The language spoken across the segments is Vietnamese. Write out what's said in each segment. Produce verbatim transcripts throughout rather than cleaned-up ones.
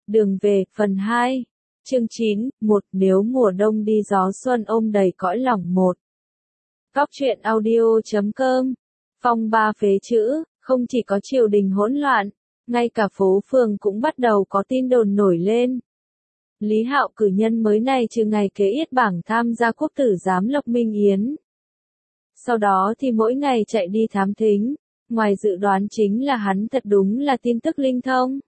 Đường về, phần hai. Chương chín, một nếu mùa đông đi gió xuân ôm đầy cõi lòng một. Góc truyện audio chấm com. Phong ba phế chữ, không chỉ có triều đình hỗn loạn, ngay cả phố phường cũng bắt đầu có tin đồn nổi lên. Lý Hạo cử nhân mới này trừ ngày kế yết bảng tham gia quốc tử giám Lộc Minh Yến. Sau đó thì mỗi ngày chạy đi thám thính, ngoài dự đoán chính là hắn thật đúng là tin tức linh thông.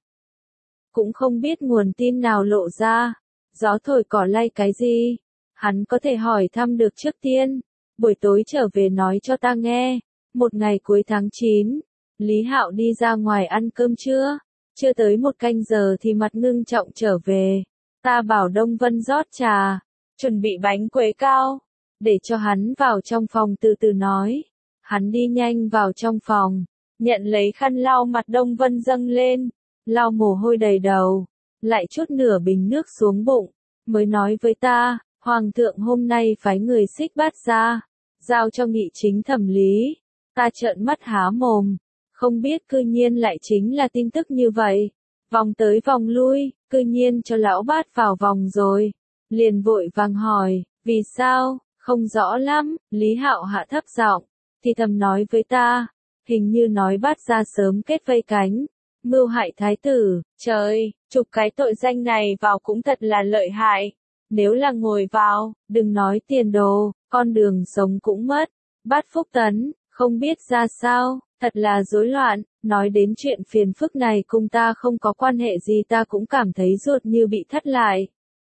Cũng không biết nguồn tin nào lộ ra, gió thổi cỏ lay cái gì, hắn có thể hỏi thăm được trước tiên, buổi tối trở về nói cho ta nghe. Một ngày cuối tháng chín, Lý Hạo đi ra ngoài ăn cơm trưa, chưa tới một canh giờ thì mặt ngưng trọng trở về. Ta bảo Đông Vân rót trà, chuẩn bị bánh quế cao, để cho hắn vào trong phòng từ từ nói. Hắn đi nhanh vào trong phòng, nhận lấy khăn lau mặt Đông Vân dâng lên, lau mồ hôi đầy đầu, lại chút nửa bình nước xuống bụng, mới nói với ta, Hoàng thượng hôm nay phái người xích bát ra, giao cho nghị chính thẩm lý. Ta trợn mắt há mồm, không biết cư nhiên lại chính là tin tức như vậy. Vòng tới vòng lui, cư nhiên cho lão bát vào vòng rồi. Liền vội vàng hỏi, vì sao, không rõ lắm. Lý Hạo hạ thấp giọng, thì thầm nói với ta, hình như nói bát ra sớm kết vây cánh, mưu hại thái tử. Trời, chụp cái tội danh này vào cũng thật là lợi hại. Nếu là ngồi vào, đừng nói tiền đồ, con đường sống cũng mất. Bát Phúc Tấn, không biết ra sao, thật là rối loạn. Nói đến chuyện phiền phức này cùng ta không có quan hệ gì, ta cũng cảm thấy ruột như bị thắt lại.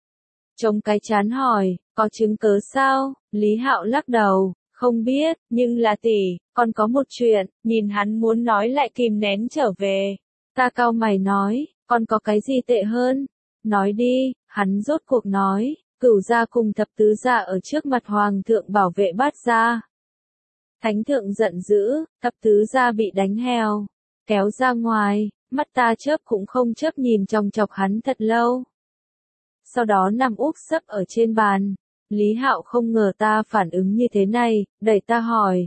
Chống cái chán hỏi, có chứng cớ sao? Lý Hạo lắc đầu, không biết, nhưng là tỷ, còn có một chuyện. Nhìn hắn muốn nói lại kìm nén trở về. Ta cau mày nói, còn có cái gì tệ hơn? Nói đi. Hắn rốt cuộc nói, Cửu gia cùng thập tứ gia ở trước mặt hoàng thượng bảo vệ bát gia. Thánh thượng giận dữ, thập tứ gia bị đánh heo, kéo ra ngoài, mắt ta chớp cũng không chớp nhìn chòng chọc hắn thật lâu. Sau đó nằm úp sấp ở trên bàn. Lý Hạo không ngờ ta phản ứng như thế này, đẩy ta hỏi.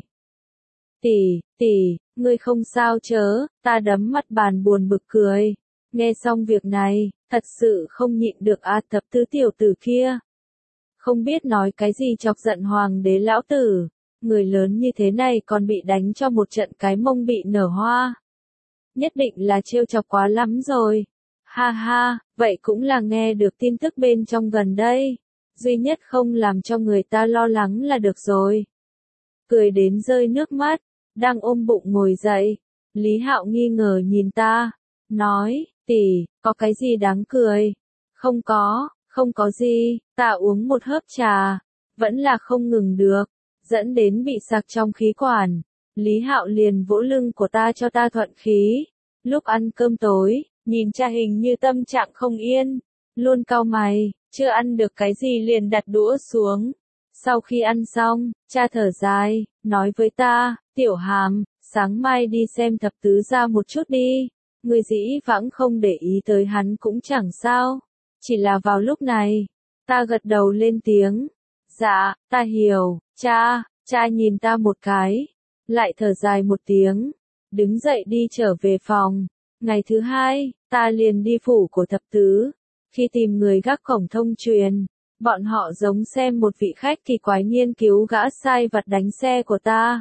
Tỷ, tỷ, ngươi không sao chớ? Ta đấm mặt bàn buồn bực cười. Nghe xong việc này, thật sự không nhịn được a thập tứ tiểu tử kia. Không biết nói cái gì chọc giận hoàng đế lão tử. Người lớn như thế này còn bị đánh cho một trận cái mông bị nở hoa. Nhất định là trêu chọc quá lắm rồi. Ha ha, vậy cũng là nghe được tin tức bên trong gần đây. Duy nhất không làm cho người ta lo lắng là được rồi. Cười đến rơi nước mắt, đang ôm bụng ngồi dậy. Lý Hạo nghi ngờ nhìn ta, nói, tỷ, có cái gì đáng cười? Không có, không có gì. Ta uống một hớp trà, vẫn là không ngừng được, dẫn đến bị sặc trong khí quản. Lý Hạo liền vỗ lưng của ta cho ta thuận khí. Lúc ăn cơm tối, nhìn cha hình như tâm trạng không yên, luôn cau mày, chưa ăn được cái gì liền đặt đũa xuống. Sau khi ăn xong, cha thở dài, nói với ta, Tiểu Hàm, sáng mai đi xem thập tứ gia một chút đi. Người dĩ vãng không để ý tới hắn cũng chẳng sao, chỉ là vào lúc này. Ta gật đầu lên tiếng, dạ, ta hiểu, cha. Cha nhìn ta một cái, lại thở dài một tiếng, đứng dậy đi trở về phòng. Ngày thứ hai, ta liền đi phủ của thập tứ. Khi tìm người gác cổng thông truyền, bọn họ giống xem một vị khách kỳ quái nghiên cứu gã sai vặt đánh xe của ta.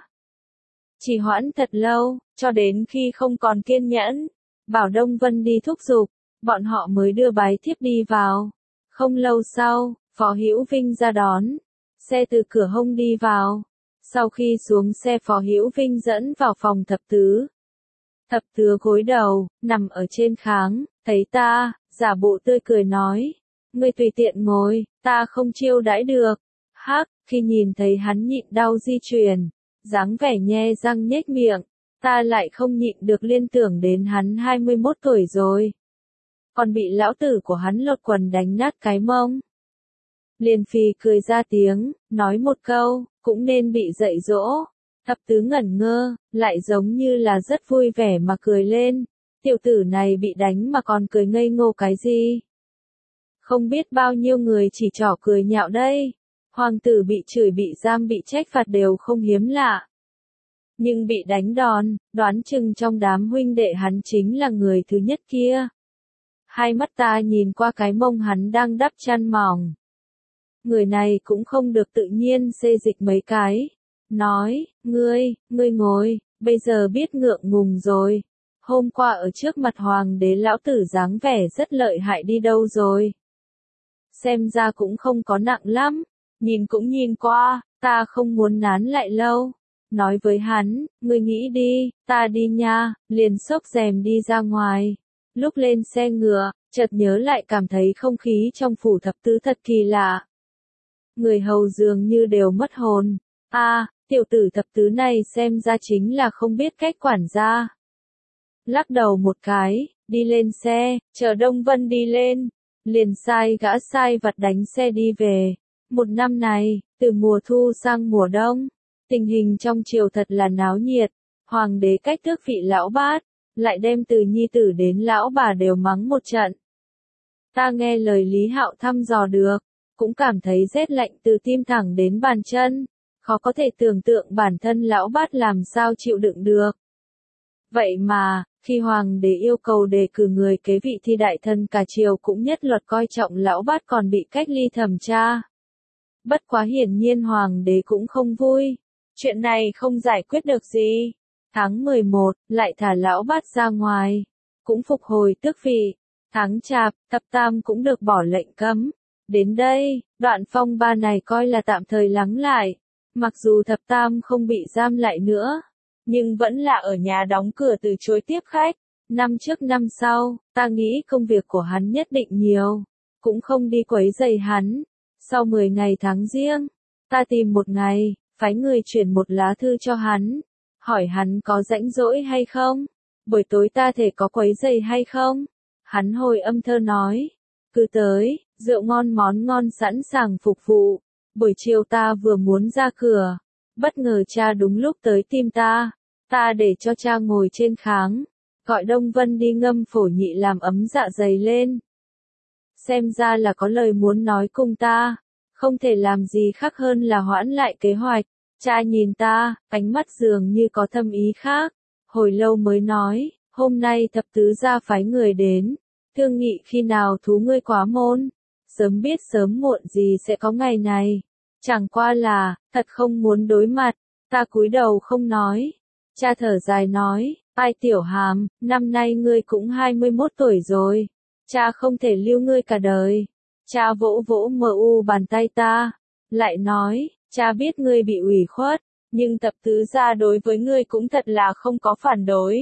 Chỉ hoãn thật lâu, cho đến khi không còn kiên nhẫn, bảo Đông Vân đi thúc giục, bọn họ mới đưa bái thiếp đi vào. Không lâu sau, Phó Hữu Vinh ra đón, xe từ cửa hông đi vào. Sau khi xuống xe, Phó Hữu Vinh dẫn vào phòng thập tứ. Thập tứ gối đầu, nằm ở trên kháng, thấy ta, giả bộ tươi cười nói, ngươi tùy tiện ngồi, ta không chiêu đãi được. Hắc, khi nhìn thấy hắn nhịn đau di chuyển, dáng vẻ nhe răng nhếch miệng, ta lại không nhịn được liên tưởng đến hắn hai mươi mốt tuổi rồi. Còn bị lão tử của hắn lột quần đánh nát cái mông. Liền phì cười ra tiếng, nói một câu, cũng nên bị dạy dỗ. Thập tứ ngẩn ngơ, lại giống như là rất vui vẻ mà cười lên. Tiểu tử này bị đánh mà còn cười ngây ngô cái gì? Không biết bao nhiêu người chỉ trỏ cười nhạo đây. Hoàng tử bị chửi, bị giam, bị trách phạt đều không hiếm lạ. Nhưng bị đánh đòn, đoán chừng trong đám huynh đệ hắn chính là người thứ nhất kia. Hai mắt ta nhìn qua cái mông hắn đang đắp chăn mỏng. Người này cũng không được tự nhiên xê dịch mấy cái. Nói, ngươi, ngươi ngồi, bây giờ biết ngượng ngùng rồi. Hôm qua ở trước mặt hoàng đế lão tử dáng vẻ rất lợi hại đi đâu rồi. Xem ra cũng không có nặng lắm, nhìn cũng nhìn qua, ta không muốn nán lại lâu. Nói với hắn, ngươi nghĩ đi, ta đi nha, liền xốc rèm đi ra ngoài. Lúc lên xe ngựa, chợt nhớ lại cảm thấy không khí trong phủ thập tứ thật kỳ lạ. Người hầu dường như đều mất hồn. A, à, tiểu tử thập tứ này xem ra chính là không biết cách quản gia. Lắc đầu một cái, đi lên xe, chờ Đông Vân đi lên. Liền sai gã sai vặt đánh xe đi về. Một năm này, từ mùa thu sang mùa đông, tình hình trong triều thật là náo nhiệt. Hoàng đế cách tước vị lão bát, lại đem từ nhi tử đến lão bà đều mắng một trận. Ta nghe lời Lý Hạo thăm dò được, cũng cảm thấy rét lạnh từ tim thẳng đến bàn chân, khó có thể tưởng tượng bản thân lão bát làm sao chịu đựng được. Vậy mà, khi hoàng đế yêu cầu đề cử người kế vị thì đại thần cả triều cũng nhất luật coi trọng lão bát còn bị cách ly thẩm tra. Bất quá hiển nhiên hoàng đế cũng không vui, chuyện này không giải quyết được gì. Tháng mười một, lại thả lão bát ra ngoài, cũng phục hồi tước vị. Tháng chạp, thập tam cũng được bỏ lệnh cấm. Đến đây, đoạn phong ba này coi là tạm thời lắng lại. Mặc dù thập tam không bị giam lại nữa, nhưng vẫn là ở nhà đóng cửa từ chối tiếp khách. Năm trước năm sau, ta nghĩ công việc của hắn nhất định nhiều, cũng không đi quấy rầy hắn. Sau mười ngày tháng riêng, ta tìm một ngày, phái người chuyển một lá thư cho hắn, hỏi hắn có rãnh rỗi hay không, buổi tối ta thể có quấy rầy hay không. Hắn hồi âm thơ nói, cứ tới, rượu ngon món ngon sẵn sàng phục vụ. Buổi chiều ta vừa muốn ra cửa, bất ngờ cha đúng lúc tới tìm ta, ta để cho cha ngồi trên kháng, gọi Đông Vân đi ngâm phổ nhị làm ấm dạ dày lên. Xem ra là có lời muốn nói cùng ta, không thể làm gì khác hơn là hoãn lại kế hoạch. Cha nhìn ta, ánh mắt dường như có thâm ý khác, hồi lâu mới nói, hôm nay thập tứ gia phái người đến, thương nghị khi nào thú ngươi quá môn, sớm biết sớm muộn gì sẽ có ngày này, chẳng qua là, thật không muốn đối mặt. Ta cúi đầu không nói. Cha thở dài nói, ai Tiểu Hàm, năm nay ngươi cũng hai mươi mốt tuổi rồi, cha không thể lưu ngươi cả đời. Cha vỗ vỗ mờ u bàn tay ta, lại nói, cha biết ngươi bị ủy khuất, nhưng thập tứ gia đối với ngươi cũng thật là không có phản đối.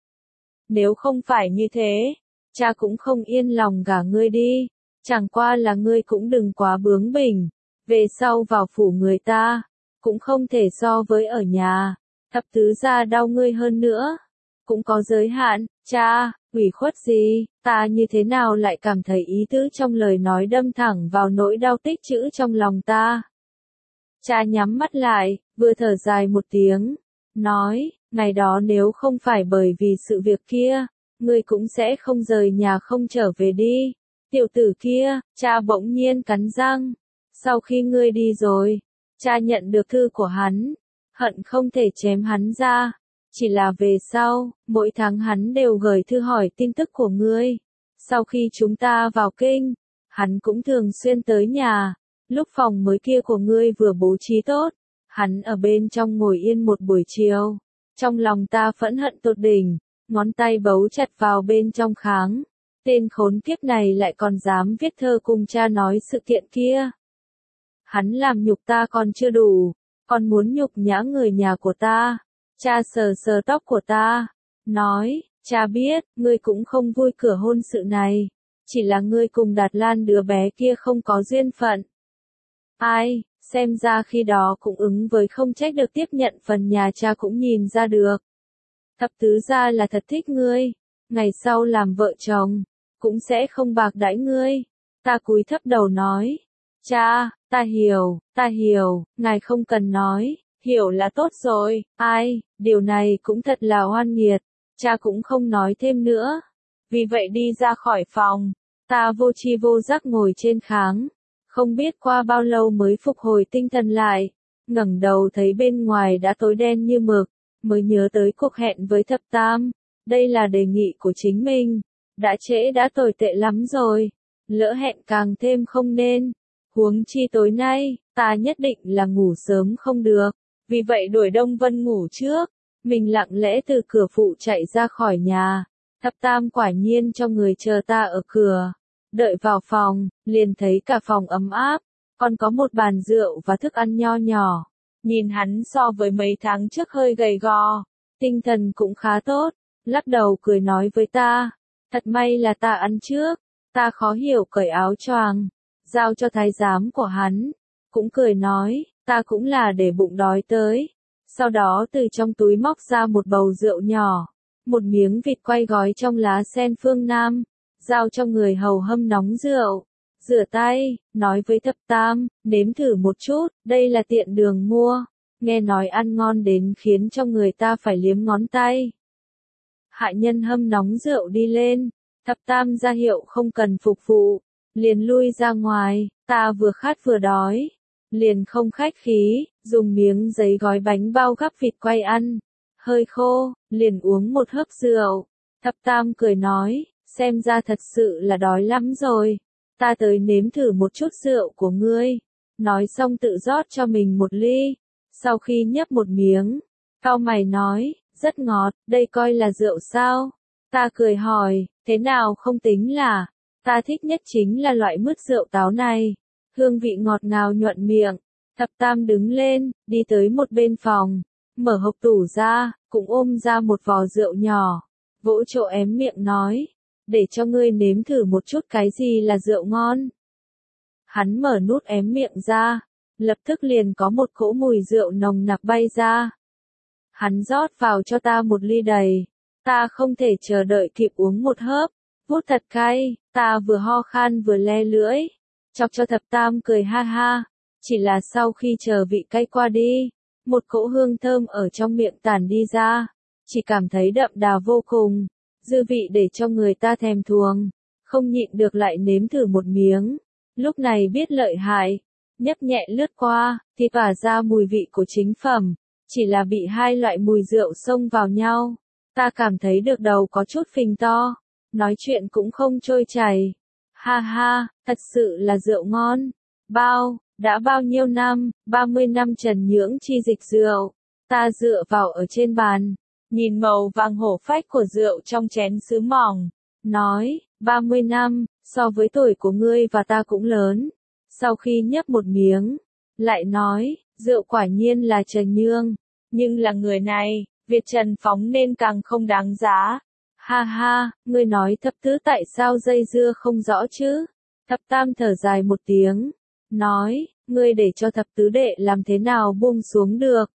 Nếu không phải như thế, cha cũng không yên lòng gả ngươi đi, chẳng qua là ngươi cũng đừng quá bướng bỉnh, về sau vào phủ người ta, cũng không thể so với ở nhà, thập tứ gia đau ngươi hơn nữa, cũng có giới hạn. Cha, ủy khuất gì, ta như thế nào lại cảm thấy ý tứ trong lời nói đâm thẳng vào nỗi đau tích trữ trong lòng ta. Cha nhắm mắt lại, vừa thở dài một tiếng, nói, ngày đó nếu không phải bởi vì sự việc kia, ngươi cũng sẽ không rời nhà không trở về đi. Tiểu tử kia, cha bỗng nhiên cắn răng, sau khi ngươi đi rồi, cha nhận được thư của hắn, hận không thể chém hắn ra. Chỉ là về sau, mỗi tháng hắn đều gửi thư hỏi tin tức của ngươi. Sau khi chúng ta vào kinh, hắn cũng thường xuyên tới nhà. Lúc phòng mới kia của ngươi vừa bố trí tốt, hắn ở bên trong ngồi yên một buổi chiều. Trong lòng ta phẫn hận tột đỉnh, ngón tay bấu chặt vào bên trong kháng. Tên khốn kiếp này lại còn dám viết thơ cùng cha nói sự kiện kia. Hắn làm nhục ta còn chưa đủ, còn muốn nhục nhã người nhà của ta. Cha sờ sờ tóc của ta, nói, cha biết, ngươi cũng không vui cửa hôn sự này, chỉ là ngươi cùng Đạt Lan đứa bé kia không có duyên phận. Ai, xem ra khi đó cũng ứng với không trách được tiếp nhận phần nhà cha cũng nhìn ra được. Thập tứ gia là thật thích ngươi, ngày sau làm vợ chồng, cũng sẽ không bạc đãi ngươi. Ta cúi thấp đầu nói, cha, ta hiểu, ta hiểu, ngài không cần nói. Hiểu là tốt rồi. Ai, điều này cũng thật là oan nghiệt. Cha cũng không nói thêm nữa. Vì vậy đi ra khỏi phòng. Ta vô tri vô giác ngồi trên kháng. Không biết qua bao lâu mới phục hồi tinh thần lại. Ngẩng đầu thấy bên ngoài đã tối đen như mực. Mới nhớ tới cuộc hẹn với thập tam. Đây là đề nghị của chính mình. đã trễ đã tồi tệ lắm rồi, lỡ hẹn càng thêm không nên, huống chi tối nay, ta nhất định là ngủ sớm không được, vì vậy đuổi Đông Vân ngủ trước, mình lặng lẽ từ cửa phụ chạy ra khỏi nhà, thập tam quả nhiên cho người chờ ta ở cửa, đợi vào phòng, liền thấy cả phòng ấm áp, còn có một bàn rượu và thức ăn nho nhỏ, nhìn hắn so với mấy tháng trước hơi gầy gò, tinh thần cũng khá tốt, lắc đầu cười nói với ta, thật may là ta ăn trước, ta khó hiểu cởi áo choàng, giao cho thái giám của hắn, cũng cười nói, ta cũng là để bụng đói tới, sau đó từ trong túi móc ra một bầu rượu nhỏ, một miếng vịt quay gói trong lá sen phương Nam, giao cho người hầu hâm nóng rượu, rửa tay, nói với thập tam, nếm thử một chút, đây là tiện đường mua, nghe nói ăn ngon đến khiến cho người ta phải liếm ngón tay. Hạ nhân hâm nóng rượu đi lên, thập tam ra hiệu không cần phục vụ, liền lui ra ngoài, ta vừa khát vừa đói, liền không khách khí, dùng miếng giấy gói bánh bao gắp vịt quay ăn, hơi khô, liền uống một hớp rượu, thập tam cười nói, xem ra thật sự là đói lắm rồi, ta tới nếm thử một chút rượu của ngươi, nói xong tự rót cho mình một ly, sau khi nhấp một miếng, cau mày nói, rất ngọt, đây coi là rượu sao? Ta cười hỏi, thế nào không tính là, ta thích nhất chính là loại mứt rượu táo này, hương vị ngọt ngào nhuận miệng, thập tam đứng lên, đi tới một bên phòng, mở hộc tủ ra, cũng ôm ra một vò rượu nhỏ, vỗ chỗ ém miệng nói, để cho ngươi nếm thử một chút cái gì là rượu ngon. Hắn mở nút ém miệng ra, lập tức liền có một cỗ mùi rượu nồng nặc bay ra. Hắn rót vào cho ta một ly đầy, ta không thể chờ đợi kịp uống một hớp, vút thật cay, ta vừa ho khan vừa le lưỡi, chọc cho thập tam cười ha ha, chỉ là sau khi chờ vị cay qua đi, một cỗ hương thơm ở trong miệng tản đi ra, chỉ cảm thấy đậm đà vô cùng, dư vị để cho người ta thèm thuồng, không nhịn được lại nếm thử một miếng, lúc này biết lợi hại, nhấp nhẹ lướt qua, thì tỏa ra mùi vị của chính phẩm. Chỉ là bị hai loại mùi rượu xông vào nhau, ta cảm thấy được đầu có chút phình to, nói chuyện cũng không trôi chảy. Ha ha, thật sự là rượu ngon. Bao, đã bao nhiêu năm, ba mươi năm Trần Nhưỡng chi dịch rượu. Ta dựa vào ở trên bàn, nhìn màu vàng hổ phách của rượu trong chén sứ mỏng, nói, ba mươi năm, so với tuổi của ngươi và ta cũng lớn. Sau khi nhấp một miếng, lại nói, rượu quả nhiên là Trần Nhưỡng, nhưng là người này, Việt Trần phóng nên càng không đáng giá. Ha ha, ngươi nói thập tứ tại sao dây dưa không rõ chứ? Thập tam thở dài một tiếng, nói, ngươi để cho thập tứ đệ làm thế nào buông xuống được?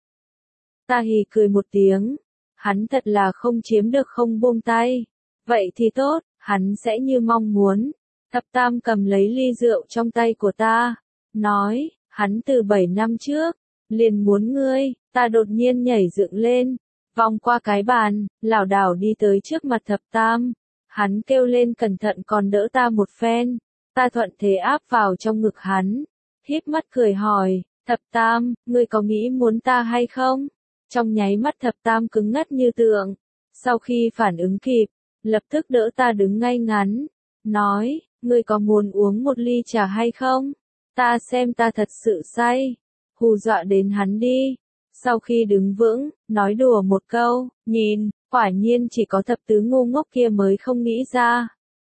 Ta hì cười một tiếng, hắn thật là không chiếm được không buông tay. Vậy thì tốt, hắn sẽ như mong muốn. Thập tam cầm lấy ly rượu trong tay của ta, nói, hắn từ bảy năm trước, liền muốn ngươi, ta đột nhiên nhảy dựng lên, vòng qua cái bàn, lảo đảo đi tới trước mặt thập tam, hắn kêu lên cẩn thận còn đỡ ta một phen, ta thuận thế áp vào trong ngực hắn, híp mắt cười hỏi, thập tam, ngươi có nghĩ muốn ta hay không? Trong nháy mắt thập tam cứng ngắt như tượng, sau khi phản ứng kịp, lập tức đỡ ta đứng ngay ngắn, nói, ngươi có muốn uống một ly trà hay không? Ta xem ta thật sự say, hù dọa đến hắn đi. Sau khi đứng vững, nói đùa một câu, nhìn, quả nhiên chỉ có thập tứ ngu ngốc kia mới không nghĩ ra.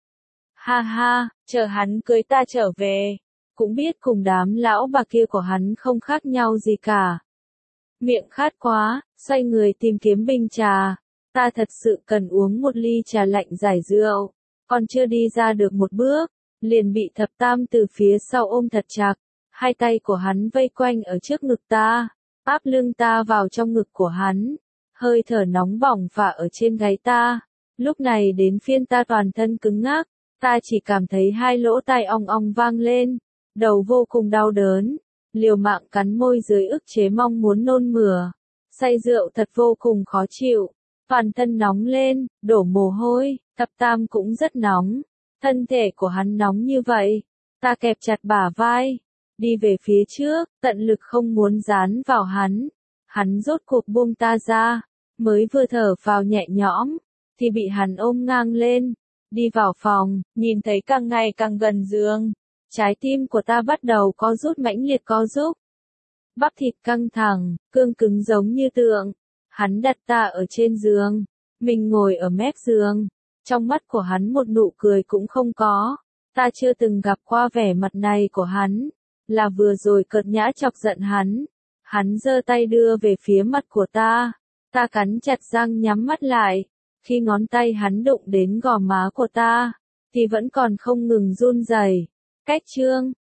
Ha ha, chờ hắn cưới ta trở về, cũng biết cùng đám lão bà kia của hắn không khác nhau gì cả. Miệng khát quá, xoay người tìm kiếm bình trà, ta thật sự cần uống một ly trà lạnh giải rượu, còn chưa đi ra được một bước, liền bị thập tam từ phía sau ôm thật chặt, hai tay của hắn vây quanh ở trước ngực ta, áp lưng ta vào trong ngực của hắn, hơi thở nóng bỏng phả ở trên gáy ta, lúc này đến phiên ta toàn thân cứng ngắc, ta chỉ cảm thấy hai lỗ tai ong ong vang lên, đầu vô cùng đau đớn, liều mạng cắn môi dưới ức chế mong muốn nôn mửa, say rượu thật vô cùng khó chịu, toàn thân nóng lên, đổ mồ hôi, thập tam cũng rất nóng, thân thể của hắn nóng như vậy, ta kẹp chặt bả vai, đi về phía trước, tận lực không muốn dán vào hắn, hắn rốt cuộc buông ta ra, mới vừa thở vào nhẹ nhõm, thì bị hắn ôm ngang lên, Đi vào phòng, nhìn thấy càng ngày càng gần giường. Trái tim của ta bắt đầu co rút mãnh liệt co rút. Bắp thịt căng thẳng, cương cứng giống như tượng. Hắn đặt ta ở trên giường. Mình ngồi ở mép giường. Trong mắt của hắn một nụ cười cũng không có. Ta chưa từng gặp qua vẻ mặt này của hắn. Là vừa rồi cợt nhã chọc giận hắn. Hắn giơ tay đưa về phía mặt của ta. Ta cắn chặt răng nhắm mắt lại. Khi ngón tay hắn đụng đến gò má của ta, thì vẫn còn không ngừng run rẩy. Cách chương